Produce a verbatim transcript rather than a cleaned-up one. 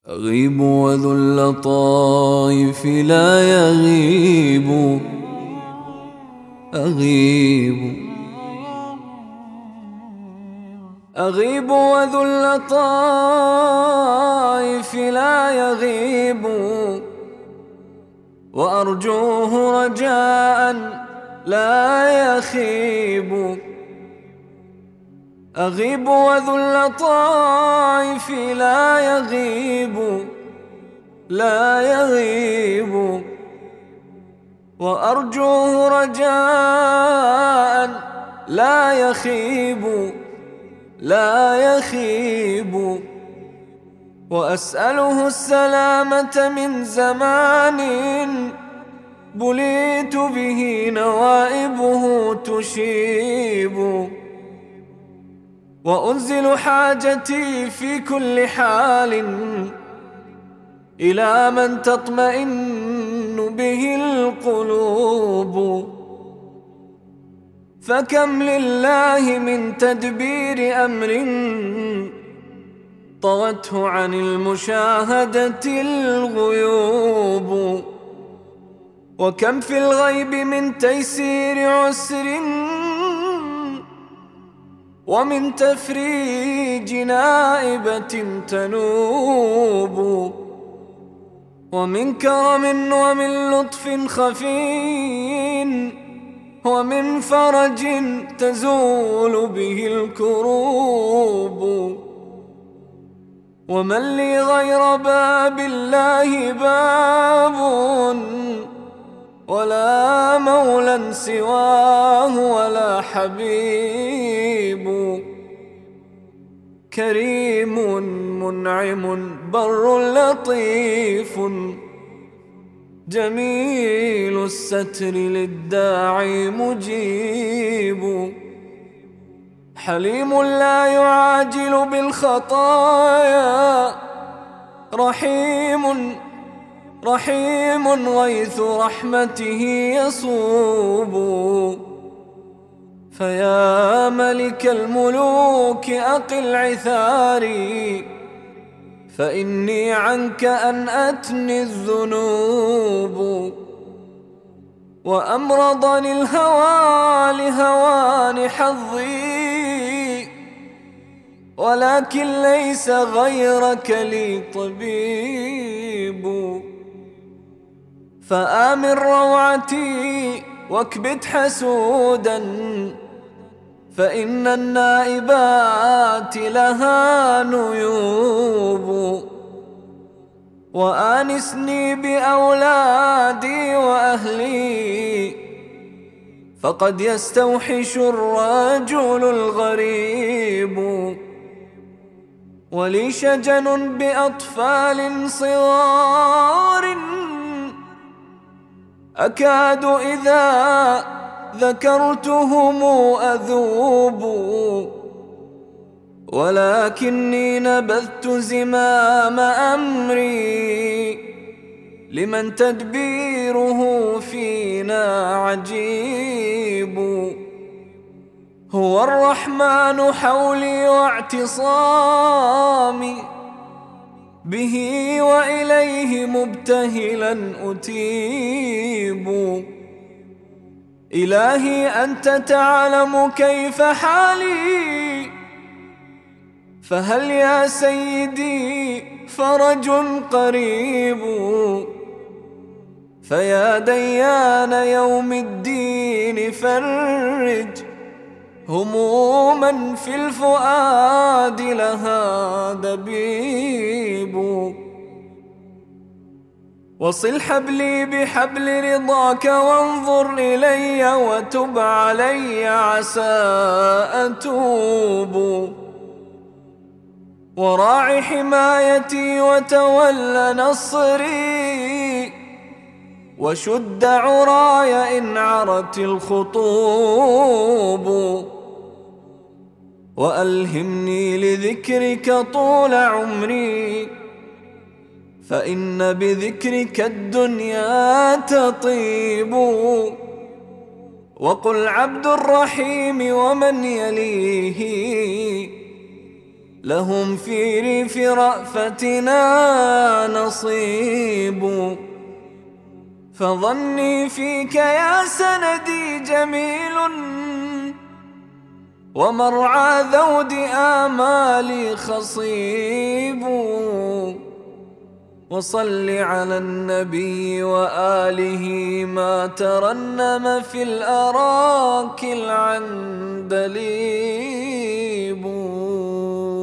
أغيب وذو اللطائف لا يغيب. أغيب أغيب وذو اللطائف لا يغيب، وأرجوه رجاء لا يخيب. أغيب وذو اللطائف لا يغيب لا يغيب، وأرجوه رجاء لا يخيب لا يخيب. وأسأله السلامة من زمان بليت به نوائبه تشيب، وأنزل حاجتي في كل حال إلى من تطمئن به القلوب. فكم لله من تدبير أمر طوته عن المشاهدة الغيوب، وكم في الغيب من تيسير عسر ومن تفريج نائبة تنوب، ومن كرم ومن لطف خفي ومن فرج تزول به الكروب. ومن لي غير باب الله باب، ولا مولى سواه ولا حبيب. كريم منعم بر لطيف، جميل الستر للداعي مجيب. حليم لا يعاجل بالخطايا، رحيم رحيم غيث رحمته يصوب. فيا ملك الملوك أقل عثاري، فإني عنك أنأتني الذنوب. وأمرضني الهوى لهوان حظي، ولكن ليس غيرك لي طبيب. فآمن روعتي واكبت حسودا، فإن النائبات لها نيوب. وآنسني بأولادي وأهلي، فقد يستوحش الرجل الغريب. ولي شجن بأطفال صغار، أكاد إذا ذكرتهم أذوب. ولكني نبذت زمام أمري لمن تدبيره فينا عجيب. هو الرحمن حولي واعتصامي، به وإليه مبتهلا أتيب. إلهي أنت تعلم كيف حالي، فهل يا سيدي فرج قريب. فيا ديان يوم الدين فرج هموما في الفؤاد لها دبيب. وصل حبلي بحبل رضاك وانظر إلي وتب علي عسى أتوب. وراعي حمايتي وتول نصري، وشد عراي إن عرت الخطوب. وألهمني لذكرك طول عمري، فإن بذكرك الدنيا تطيب. وقل عبد الرحيم ومن يليه لهم في ريف رأفتنا نصيب. فظني فيك يا سندي جميل، ومرعى ذود آمالي خصيب. وصل على النبي وآله ما ترنم في الأراك العندليب.